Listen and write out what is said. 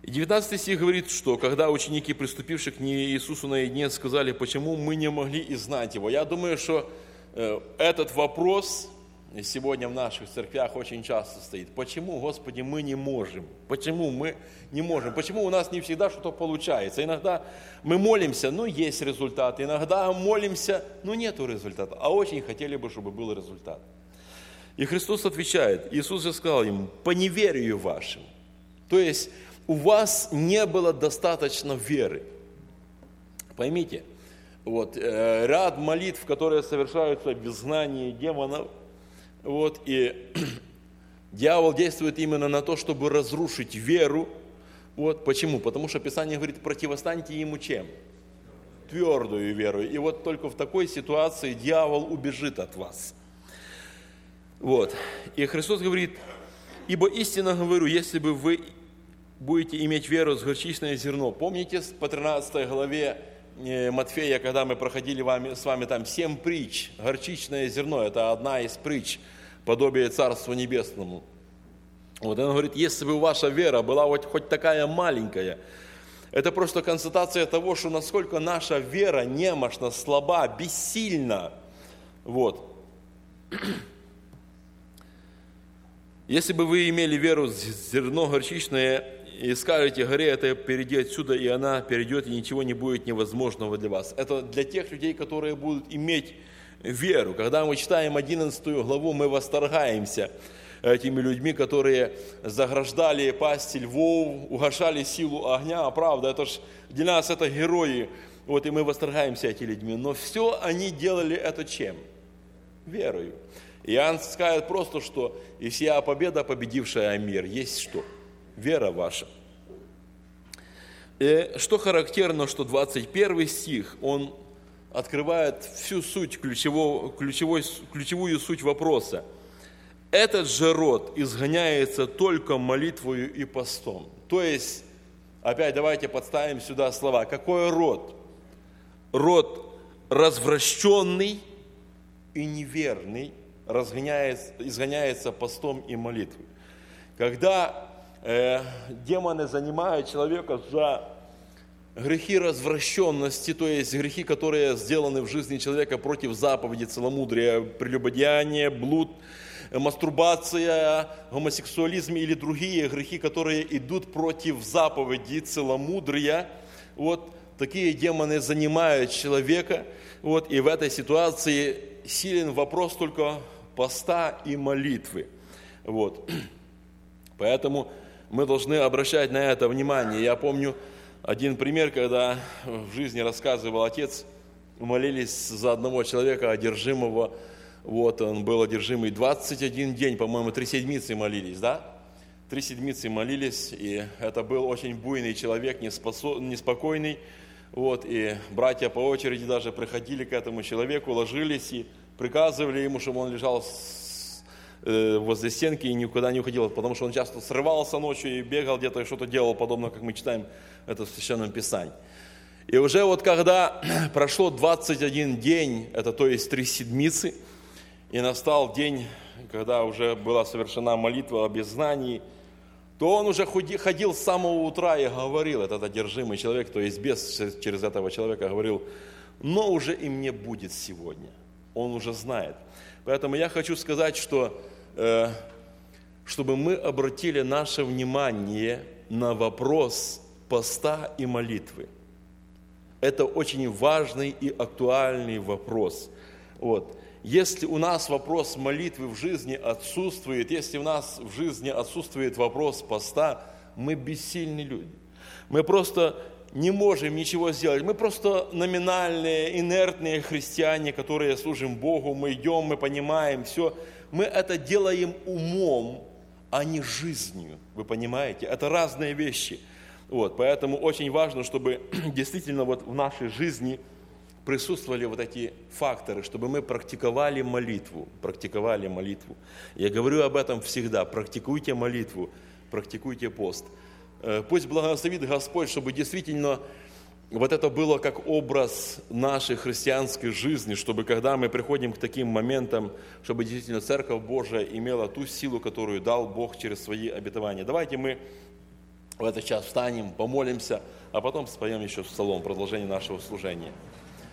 И 19 стих говорит, что когда ученики, приступившие к Иисусу наедине, сказали, почему мы не могли и знать Его. Я думаю, что этот вопрос сегодня в наших церквях очень часто стоит. Почему, Господи, мы не можем? Почему мы не можем? Почему у нас не всегда что-то получается? Иногда мы молимся, но есть результат. Иногда молимся, но нету результата. А очень хотели бы, чтобы был результат. И Христос отвечает, Иисус же сказал им, по неверию вашим. То есть у вас не было достаточно веры. Поймите, вот, ряд молитв, которые совершаются в изгнании демонов, вот, и дьявол действует именно на то, чтобы разрушить веру. Вот, почему? Потому что Писание говорит, противостаньте ему чем? Твердую веру. И вот только в такой ситуации дьявол убежит от вас. Вот. И Христос говорит, ибо истинно говорю, если бы вы будете иметь веру с горчичное зерно. Помните по 13 главе Матфея, когда мы проходили с вами там 7 притч, горчичное зерно, это одна из притч, подобие Царству Небесному. Вот он говорит, если бы ваша вера была хоть такая маленькая, это просто констатация того, что насколько наша вера немощна, слаба, бессильна. Вот. Если бы вы имели веру с зерно горчичное, и скажете горе, это перейди отсюда, и она перейдет, и ничего не будет невозможного для вас. Это для тех людей, которые будут иметь веру. Когда мы читаем 11 главу, мы восторгаемся этими людьми, которые заграждали пасти львов, угошали силу огня. Правда, это ж для нас это герои. Вот, и мы восторгаемся этими людьми. Но все они делали это чем? Верою. Иоанн скажет просто, что «И сия победа, победившая мир». Есть что? Вера ваша. И что характерно, что 21 стих, он открывает всю суть, ключевую суть вопроса. Этот же род изгоняется только молитвою и постом. То есть, опять давайте подставим сюда слова. Какой род? Род развращенный и неверный изгоняется постом и молитвой. Когда демоны занимают человека за грехи развращенности, то есть грехи, которые сделаны в жизни человека против заповеди, целомудрия, прелюбодеяние, блуд, мастурбация, гомосексуализм или другие грехи, которые идут против заповеди, целомудрия, вот такие демоны занимают человека, вот, и в этой ситуации силен вопрос только поста и молитвы. Вот. Поэтому мы должны обращать на это внимание. Я помню один пример, когда в жизни рассказывал отец, молились за одного человека, одержимого. Вот, он был одержимый 21 день, по-моему, 3 седмицы молились, да? 3 седмицы молились, и это был очень буйный человек, неспокойный. Вот, и братья по очереди даже приходили к этому человеку, ложились и приказывали ему, чтобы он лежал возле стенки и никуда не уходил, потому что он часто срывался ночью и бегал где-то и что-то делал, подобно, как мы читаем это в Священном Писании. И уже вот когда прошло 21 день, это то есть 3 седмицы, и настал день, когда уже была совершена молитва об изгнании, то он уже ходил с самого утра и говорил, этот одержимый человек, то есть бес через этого человека говорил, но уже им не будет сегодня. Он уже знает. Поэтому я хочу сказать, что чтобы мы обратили наше внимание на вопрос поста и молитвы. Это очень важный и актуальный вопрос. Вот. Если у нас вопрос молитвы в жизни отсутствует, если у нас в жизни отсутствует вопрос поста, мы бессильны люди. Мы просто не можем ничего сделать. Мы просто номинальные, инертные христиане, которые служим Богу. Мы идем, мы понимаем все. Мы это делаем умом, а не жизнью. Вы понимаете? Это разные вещи. Вот, поэтому очень важно, чтобы действительно вот в нашей жизни присутствовали вот эти факторы, чтобы мы практиковали молитву. Я говорю об этом всегда. Практикуйте молитву, практикуйте пост. Пусть благословит Господь, чтобы действительно вот это было как образ нашей христианской жизни, чтобы когда мы приходим к таким моментам, чтобы действительно Церковь Божия имела ту силу, которую дал Бог через свои обетования. Давайте мы в этот час встанем, помолимся, а потом споем еще псалом, продолжение нашего служения.